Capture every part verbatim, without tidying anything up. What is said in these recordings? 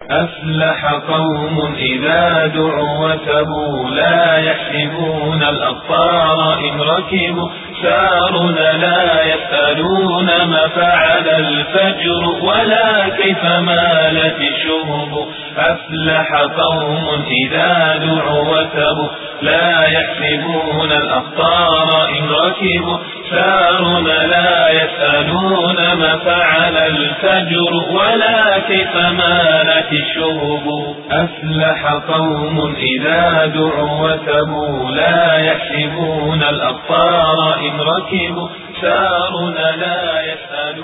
أفلح قوم إذا دعوا وثبوا لا يحسبون الأبطار إن ركبوا سارنا لا يسألون ما فعل الفجر ولا كيف مالت الشهب. أفلح قوم إذا دعوا وثبوا لا يحسبون الأخطار إن ركبوا سارنا لا يسألون ما فعل الفجر ولا كيف مالت الشهب. أفلح قوم إذا دعوا وثبوا لا يحسبون الأخطار إن ركبوا سارنا لا يسألون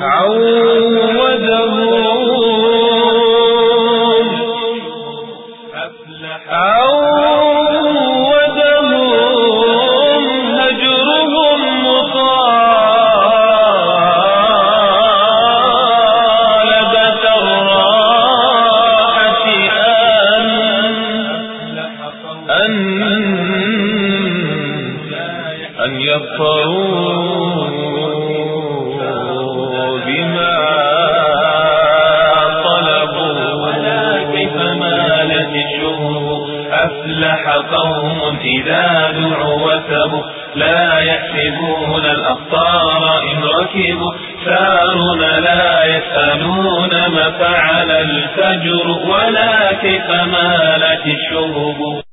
عودهم أن يظفروا بما طلبوا ولا كيف مالت الشهب. أفلح قوم إذا دعوا وثبوا لا يحسبون الأخطار إن ركبوا سارنا لا يسألون ما فعل الفجر ولا كيف مالت الشهب.